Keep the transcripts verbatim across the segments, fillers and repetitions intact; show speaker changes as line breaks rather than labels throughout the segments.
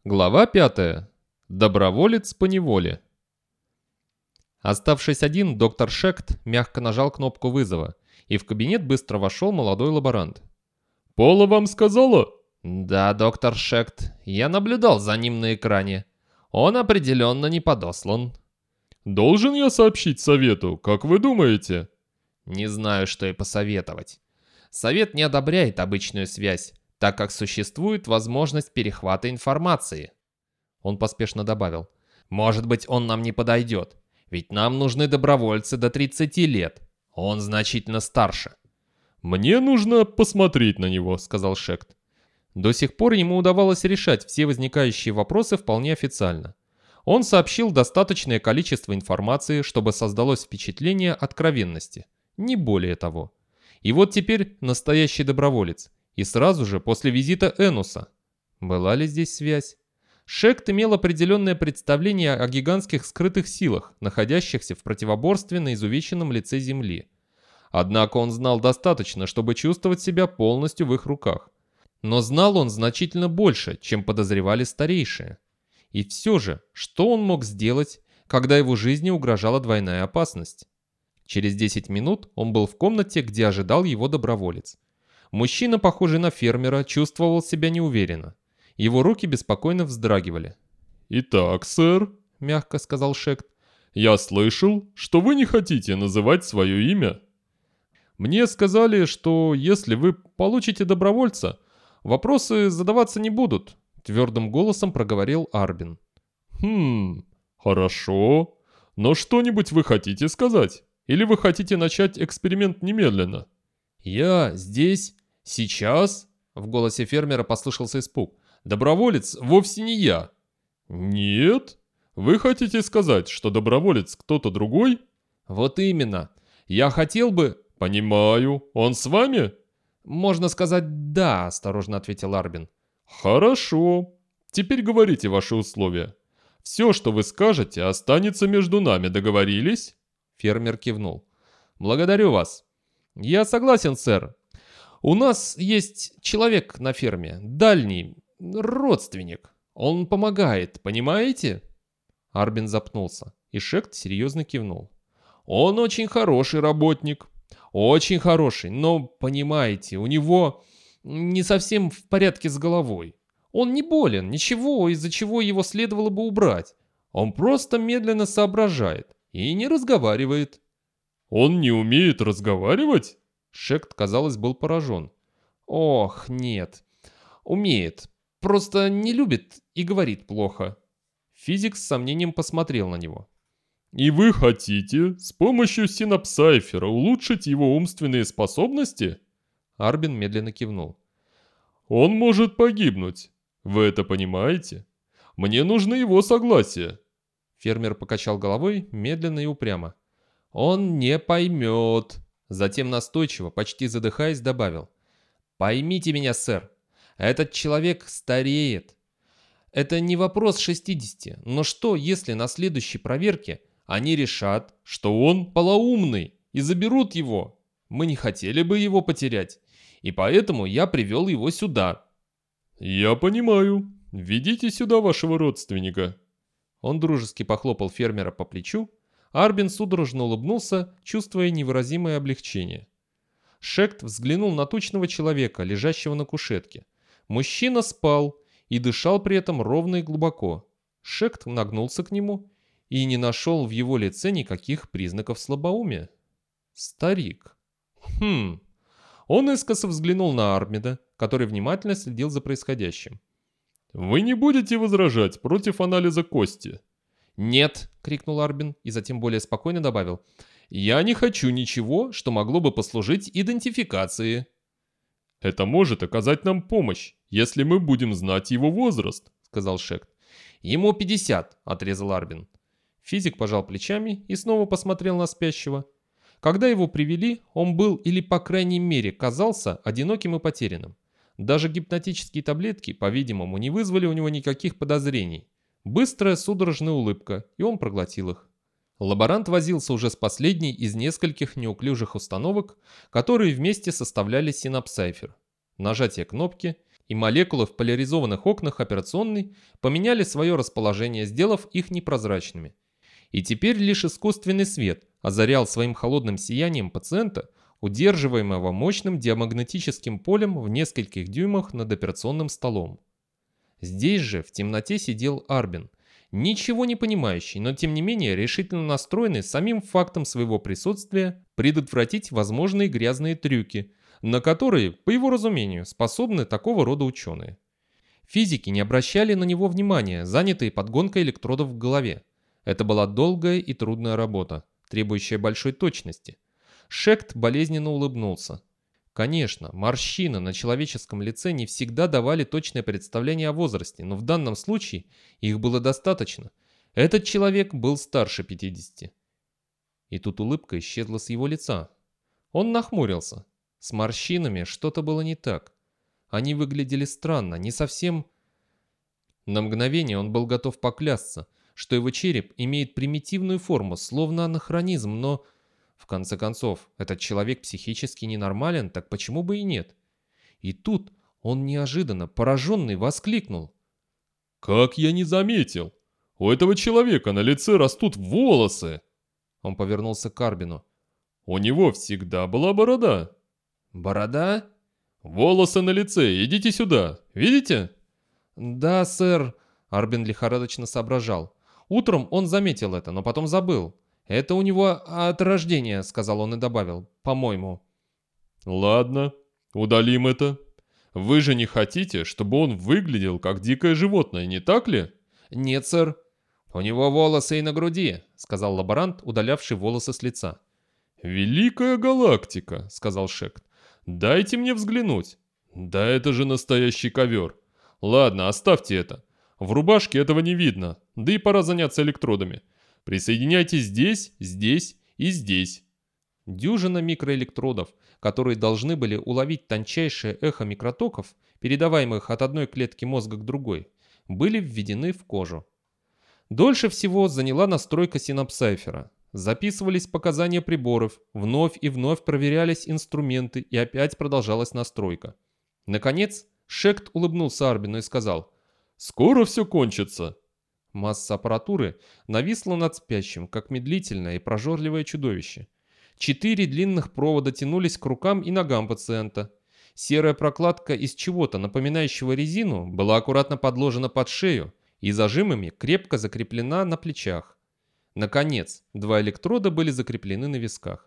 Глава пятая. Доброволец по неволе. Оставшись один, доктор Шект мягко нажал кнопку вызова, и в кабинет быстро вошел молодой лаборант.
«Пола вам сказала?»
«Да, доктор Шект, я наблюдал за ним на экране. Он определенно не подослан».
«Должен я сообщить совету, как вы думаете?»
«Не знаю, что и посоветовать. Совет не одобряет обычную связь, так как существует возможность перехвата информации». Он поспешно добавил. «Может быть, он нам не подойдет, ведь нам нужны добровольцы до тридцати лет. Он значительно старше».
«Мне нужно посмотреть на него», — сказал Шект.
До сих пор ему удавалось решать все возникающие вопросы вполне официально. Он сообщил достаточное количество информации, чтобы создалось впечатление откровенности, не более того. И вот теперь настоящий доброволец, и сразу же после визита Энуса. Была ли здесь связь? Шект имел определенное представление о гигантских скрытых силах, находящихся в противоборстве на изувеченном лице Земли. Однако он знал достаточно, чтобы чувствовать себя полностью в их руках. Но знал он значительно больше, чем подозревали старейшие. И все же, что он мог сделать, когда его жизни угрожала двойная опасность? Через десять минут он был в комнате, где ожидал его доброволец. Мужчина, похожий на фермера, чувствовал себя неуверенно. Его руки беспокойно вздрагивали.
«Итак, сэр», — мягко сказал Шект, — «я слышал, что вы не хотите называть свое имя. Мне сказали, что если вы получите добровольца, вопросы задаваться не будут», — твердым голосом проговорил Арбин. «Хм, хорошо. Но что-нибудь вы хотите сказать? Или вы хотите начать эксперимент немедленно?»
«Я здесь, сейчас?» — в голосе фермера послышался испуг. «Доброволец вовсе не я».
«Нет? Вы хотите сказать, что доброволец кто-то другой?»
«Вот именно. Я хотел бы...»
«Понимаю. Он с вами?»
«Можно сказать, да», — осторожно ответил Арбин.
«Хорошо. Теперь говорите ваши условия. Все, что вы скажете, останется между нами. Договорились?»
Фермер кивнул. «Благодарю вас. Я согласен, сэр. У нас есть человек на ферме, дальний, родственник. Он помогает, понимаете?» Арбин запнулся, и Шект серьезно кивнул. «Он очень хороший работник. Очень хороший, но, понимаете, у него не совсем в порядке с головой. Он не болен, ничего, из-за чего его следовало бы убрать. Он просто медленно соображает и не разговаривает».
«Он не умеет разговаривать?»
Шект, казалось, был поражен. «Ох, нет. Умеет. Просто не любит и говорит плохо». Физик с сомнением посмотрел на него.
«И вы хотите с помощью синапсайфера улучшить его умственные способности?»
Арбин медленно кивнул.
«Он может погибнуть. Вы это понимаете? Мне нужно его согласие».
Фермер покачал головой медленно и упрямо. «Он не поймет». Затем настойчиво, почти задыхаясь, добавил. «Поймите меня, сэр, этот человек стареет. Это не вопрос шестидесяти, но что, если на следующей проверке они решат, что он полоумный и заберут его? Мы не хотели бы его потерять, и поэтому я привел его сюда».
«Я понимаю. Ведите сюда вашего родственника».
Он дружески похлопал фермера по плечу. Арбин судорожно улыбнулся, чувствуя невыразимое облегчение. Шект взглянул на тучного человека, лежащего на кушетке. Мужчина спал и дышал при этом ровно и глубоко. Шект нагнулся к нему и не нашел в его лице никаких признаков слабоумия. Старик. Хм. Он искоса взглянул на Армида, который внимательно следил за происходящим.
«Вы не будете возражать против анализа кости?»
«Нет!» — крикнул Арбин и затем более спокойно добавил. «Я не хочу ничего, что могло бы послужить идентификации».
«Это может оказать нам помощь, если мы будем знать его возраст», — сказал Шект.
«Ему пятьдесят», — отрезал Арбин. Физик пожал плечами и снова посмотрел на спящего. Когда его привели, он был, или по крайней мере казался, одиноким и потерянным. Даже гипнотические таблетки, по-видимому, не вызвали у него никаких подозрений. Быстрая судорожная улыбка, и он проглотил их. Лаборант возился уже с последней из нескольких неуклюжих установок, которые вместе составляли синапсайфер. Нажатие кнопки, и молекулы в поляризованных окнах операционной поменяли свое расположение, сделав их непрозрачными. И теперь лишь искусственный свет озарял своим холодным сиянием пациента, удерживаемого мощным диамагнетическим полем в нескольких дюймах над операционным столом. Здесь же в темноте сидел Арбин, ничего не понимающий, но тем не менее решительно настроенный самим фактом своего присутствия предотвратить возможные грязные трюки, на которые, по его разумению, способны такого рода ученые. Физики не обращали на него внимания, занятые подгонкой электродов в голове. Это была долгая и трудная работа, требующая большой точности. Шект болезненно улыбнулся. Конечно, морщины на человеческом лице не всегда давали точное представление о возрасте, но в данном случае их было достаточно. Этот человек был старше пятидесяти. И тут улыбка исчезла с его лица. Он нахмурился. С морщинами что-то было не так. Они выглядели странно, не совсем... На мгновение он был готов поклясться, что его череп имеет примитивную форму, словно анахронизм, но... В конце концов, этот человек психически ненормален, так почему бы и нет? И тут он неожиданно, пораженный, воскликнул.
«Как я не заметил! У этого человека на лице растут волосы!» Он повернулся к Арбину. «У него всегда была борода».
«Борода?»
«Волосы на лице, идите сюда, видите?»
«Да, сэр», — Арбин лихорадочно соображал. Утром он заметил это, но потом забыл. «Это у него от рождения», — сказал он и добавил, — «по-моему».
«Ладно, удалим это. Вы же не хотите, чтобы он выглядел как дикое животное, не так ли?»
«Нет, сэр». «У него волосы и на груди», — сказал лаборант, удалявший волосы с лица.
«Великая галактика», — сказал Шект. «Дайте мне взглянуть. Да это же настоящий ковер. Ладно, оставьте это. В рубашке этого не видно, да и пора заняться электродами. Присоединяйте здесь, здесь и здесь».
Дюжина микроэлектродов, которые должны были уловить тончайшее эхо микротоков, передаваемых от одной клетки мозга к другой, были введены в кожу. Дольше всего заняла настройка синапсайфера. Записывались показания приборов, вновь и вновь проверялись инструменты, и опять продолжалась настройка. Наконец, Шект улыбнулся Арбину и сказал:
«Скоро все кончится».
Масса аппаратуры нависла над спящим, как медлительное и прожорливое чудовище. Четыре длинных провода тянулись к рукам и ногам пациента. Серая прокладка из чего-то, напоминающего резину, была аккуратно подложена под шею и зажимами крепко закреплена на плечах. Наконец, два электрода были закреплены на висках.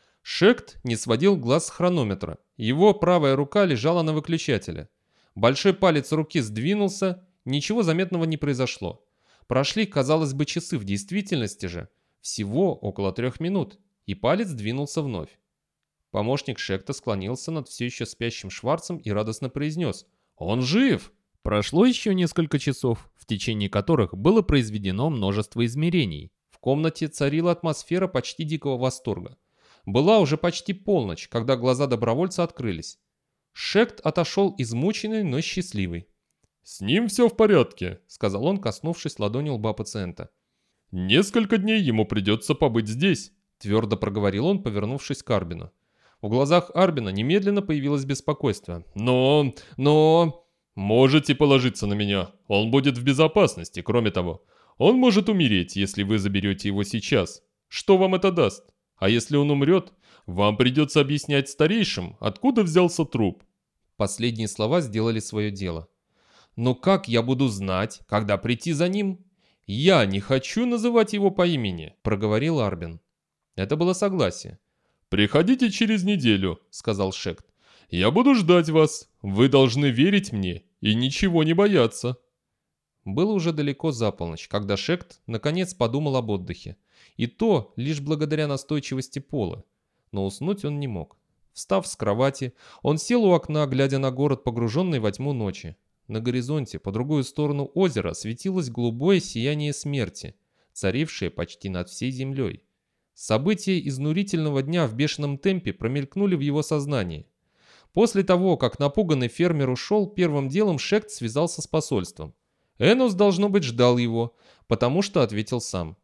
Шект не сводил глаз с хронометра. Его правая рука лежала на выключателе. Большой палец руки сдвинулся, ничего заметного не произошло. Прошли, казалось бы, часы, в действительности же всего около трех минут, и палец двинулся вновь. Помощник Шекта склонился над все еще спящим Шварцем и радостно произнес: «Он жив!» Прошло еще несколько часов, в течение которых было произведено множество измерений. В комнате царила атмосфера почти дикого восторга. Была уже почти полночь, когда глаза добровольца открылись. Шект отошел измученный, но счастливый.
«С ним все в порядке»,
— сказал он, коснувшись ладонью лба пациента.
«Несколько дней ему придется побыть здесь»,
— твердо проговорил он, повернувшись к Арбину. В глазах Арбина немедленно появилось беспокойство.
«Но... но... можете положиться на меня. Он будет в безопасности. Кроме того, он может умереть, если вы заберете его сейчас. Что вам это даст? А если он умрет, вам придется объяснять старейшим, откуда взялся труп».
Последние слова сделали свое дело. «Но как я буду знать, когда прийти за ним?» «Я не хочу называть его по имени», — проговорил Арбин. Это было согласие.
«Приходите через неделю», — сказал Шект. «Я буду ждать вас. Вы должны верить мне и ничего не бояться».
Было уже далеко за полночь, когда Шект наконец подумал об отдыхе. И то лишь благодаря настойчивости Пола. Но уснуть он не мог. Встав с кровати, он сел у окна, глядя на город, погруженный во тьму ночи. На горизонте, по другую сторону озера, светилось голубое сияние смерти, царившее почти над всей землей. События изнурительного дня в бешеном темпе промелькнули в его сознании. После того, как напуганный фермер ушел, первым делом Шект связался с посольством. Энос, должно быть, ждал его, потому что ответил сам.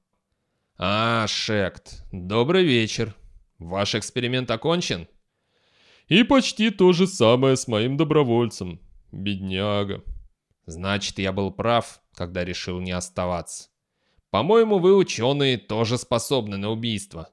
«А, Шект, добрый вечер. Ваш эксперимент окончен?»
«И почти то же самое с моим добровольцем. Бедняга.
Значит, я был прав, когда решил не оставаться. По-моему, вы, ученые, тоже способны на убийство.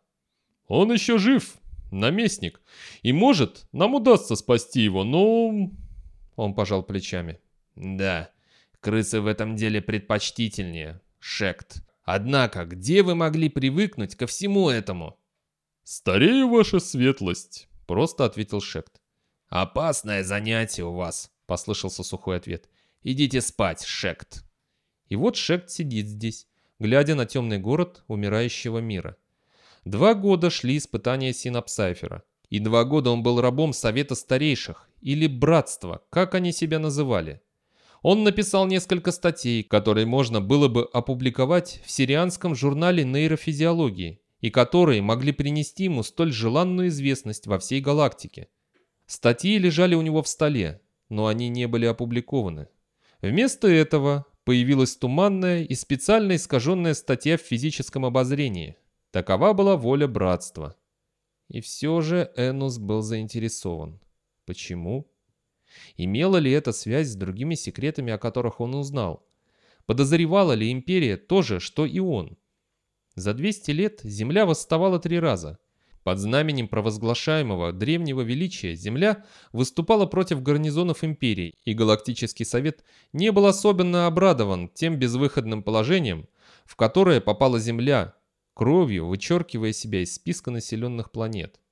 Он еще жив, наместник. И может, нам удастся спасти его, но...
Он пожал плечами. Да, крысы в этом деле предпочтительнее, Шект. Однако, где вы могли привыкнуть ко всему этому?
Старею, ваша светлость,
просто ответил Шект. Опасное занятие у вас, послышался сухой ответ. Идите спать, Шект. И вот Шект сидит здесь, глядя на темный город умирающего мира. Два года шли испытания Синапсайфера, и два года он был рабом Совета Старейших, или Братства, как они себя называли. Он написал несколько статей, которые можно было бы опубликовать в сирианском журнале нейрофизиологии, и которые могли принести ему столь желанную известность во всей галактике. Статьи лежали у него в столе, но они не были опубликованы. Вместо этого появилась туманная и специально искаженная статья в физическом обозрении. Такова была воля Братства. И все же Энус был заинтересован. Почему? Имела ли это связь с другими секретами, о которых он узнал? Подозревала ли Империя то же, что и он? За двести лет Земля восставала три раза. Под знаменем провозглашаемого древнего величия Земля выступала против гарнизонов Империи, и Галактический Совет не был особенно обрадован тем безвыходным положением, в которое попала Земля, кровью вычеркивая себя из списка населенных планет.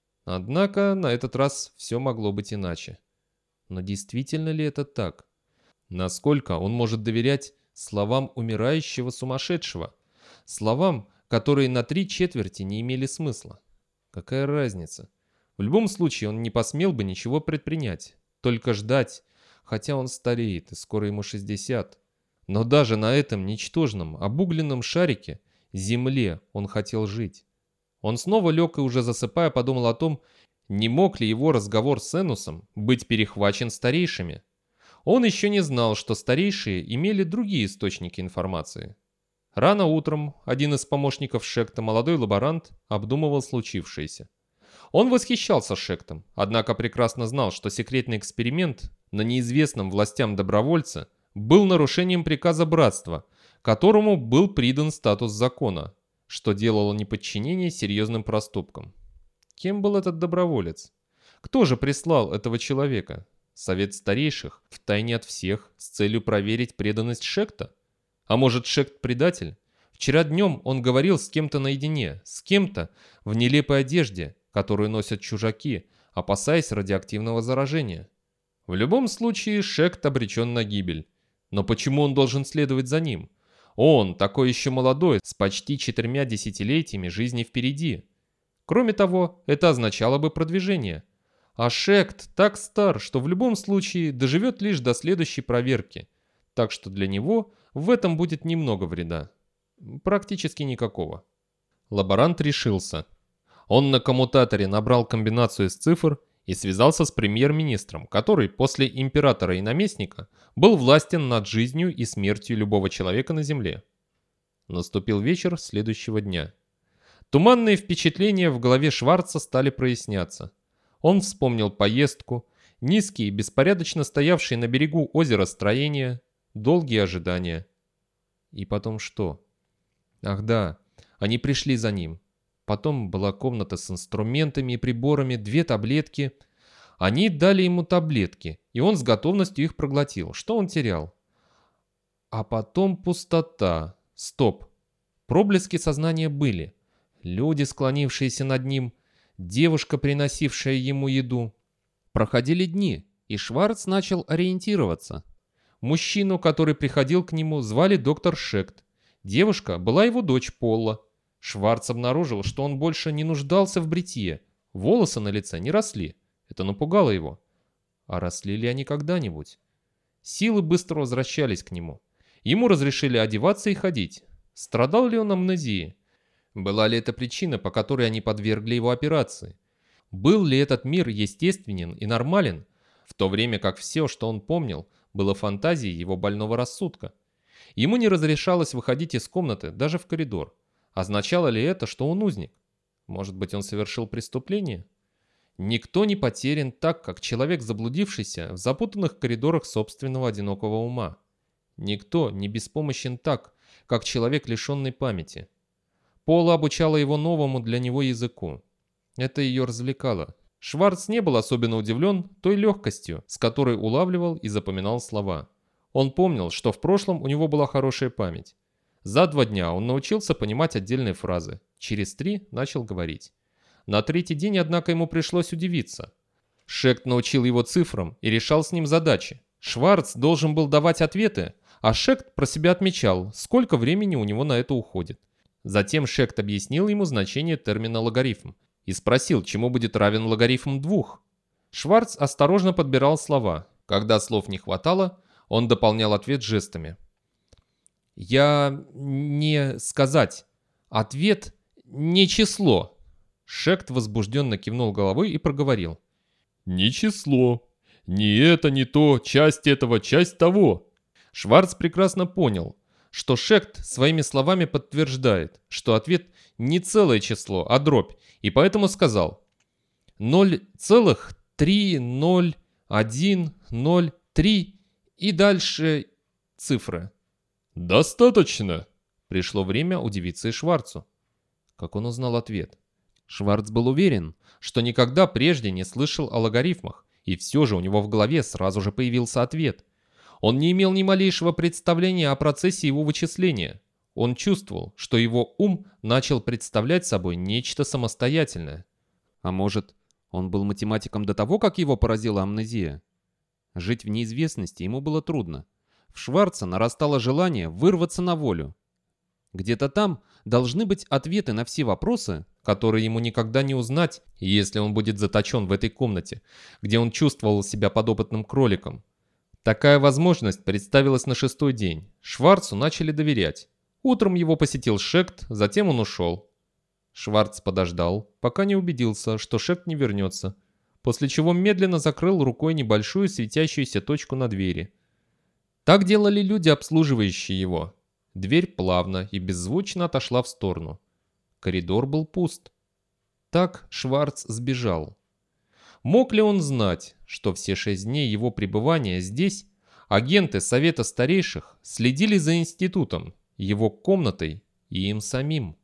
Однако на этот раз все могло быть иначе. Но действительно ли это так? Насколько он может доверять словам умирающего сумасшедшего? Словам, которые на три четверти не имели смысла? Какая разница? В любом случае он не посмел бы ничего предпринять, только ждать, хотя он стареет и скоро ему шестьдесят. Но даже на этом ничтожном, обугленном шарике, Земле, он хотел жить. Он снова лег и уже засыпая подумал о том, не мог ли его разговор с Энусом быть перехвачен старейшими. Он еще не знал, что старейшие имели другие источники информации. Рано утром один из помощников Шекта, молодой лаборант, обдумывал случившееся. Он восхищался Шектом, однако прекрасно знал, что секретный эксперимент на неизвестном властям добровольце был нарушением приказа Братства, которому был придан статус закона, что делало неподчинение серьезным проступком. Кем был этот доброволец? Кто же прислал этого человека? Совет Старейших, втайне от всех, с целью проверить преданность Шекта? А может, Шект предатель? Вчера днем он говорил с кем-то наедине, с кем-то в нелепой одежде, которую носят чужаки, опасаясь радиоактивного заражения. В любом случае, Шект обречен на гибель. Но почему он должен следовать за ним? Он, такой еще молодой, с почти четырьмя десятилетиями жизни впереди. Кроме того, это означало бы продвижение. А Шект так стар, что в любом случае доживет лишь до следующей проверки. Так что для него в этом будет немного вреда. Практически никакого. Лаборант решился. Он на коммутаторе набрал комбинацию из цифр и связался с премьер-министром, который после императора и наместника был властен над жизнью и смертью любого человека на Земле. Наступил вечер следующего дня. Туманные впечатления в голове Шварца стали проясняться. Он вспомнил поездку, низкие, беспорядочно стоявшие на берегу озера строения, долгие ожидания. И потом что? Ах да, они пришли за ним. Потом была комната с инструментами и приборами, две таблетки. Они дали ему таблетки, и он с готовностью их проглотил. Что он терял? А потом пустота. Стоп. Проблески сознания были. Люди, склонившиеся над ним, девушка, приносившая ему еду. Проходили дни, и Шварц начал ориентироваться. Мужчину, который приходил к нему, звали доктор Шект. Девушка была его дочь Полла. Шварц обнаружил, что он больше не нуждался в бритье. Волосы на лице не росли. Это напугало его. А росли ли они когда-нибудь? Силы быстро возвращались к нему. Ему разрешили одеваться и ходить. Страдал ли он амнезией? Была ли это причина, по которой они подвергли его операции? Был ли этот мир естественен и нормален, в то время как все, что он помнил, было фантазией его больного рассудка? Ему не разрешалось выходить из комнаты, даже в коридор. Означало ли это, что он узник? Может быть, он совершил преступление? Никто не потерян так, как человек, заблудившийся в запутанных коридорах собственного одинокого ума. Никто не беспомощен так, как человек, лишенный памяти. Пола обучала его новому для него языку. Это ее развлекало. Шварц не был особенно удивлен той легкостью, с которой улавливал и запоминал слова. Он помнил, что в прошлом у него была хорошая память. За два дня он научился понимать отдельные фразы. Через три начал говорить. На третий день, однако, ему пришлось удивиться. Шект научил его цифрам и решал с ним задачи. Шварц должен был давать ответы, а Шект про себя отмечал, сколько времени у него на это уходит. Затем Шект объяснил ему значение термина логарифм и спросил, чему будет равен логарифм двух. Шварц осторожно подбирал слова. Когда слов не хватало, он дополнял ответ жестами. «Я не сказать. Ответ не число». Шект возбужденно кивнул головой и проговорил.
«Не число. Ни это, ни то, часть этого, часть того».
Шварц прекрасно понял, что Шект своими словами подтверждает, что ответ не целое число, а дробь, и поэтому сказал ноль целых три ноль один ноль три и дальше цифры.
«Достаточно!»
Пришло время удивиться и Шварцу. Как он узнал ответ? Шварц был уверен, что никогда прежде не слышал о логарифмах, и все же у него в голове сразу же появился ответ. Он не имел ни малейшего представления о процессе его вычисления. Он чувствовал, что его ум начал представлять собой нечто самостоятельное. А может, он был математиком до того, как его поразила амнезия? Жить в неизвестности ему было трудно. В Шварца нарастало желание вырваться на волю. Где-то там должны быть ответы на все вопросы, которые ему никогда не узнать, если он будет заточен в этой комнате, где он чувствовал себя подопытным кроликом. Такая возможность представилась на шестой день. Шварцу начали доверять. Утром его посетил Шект, затем он ушел. Шварц подождал, пока не убедился, что Шект не вернется, после чего медленно закрыл рукой небольшую светящуюся точку на двери. Так делали люди, обслуживающие его. Дверь плавно и беззвучно отошла в сторону. Коридор был пуст. Так Шварц сбежал. Мог ли он знать, что все шесть дней его пребывания здесь агенты Совета Старейших следили за институтом, его комнатой и им самим?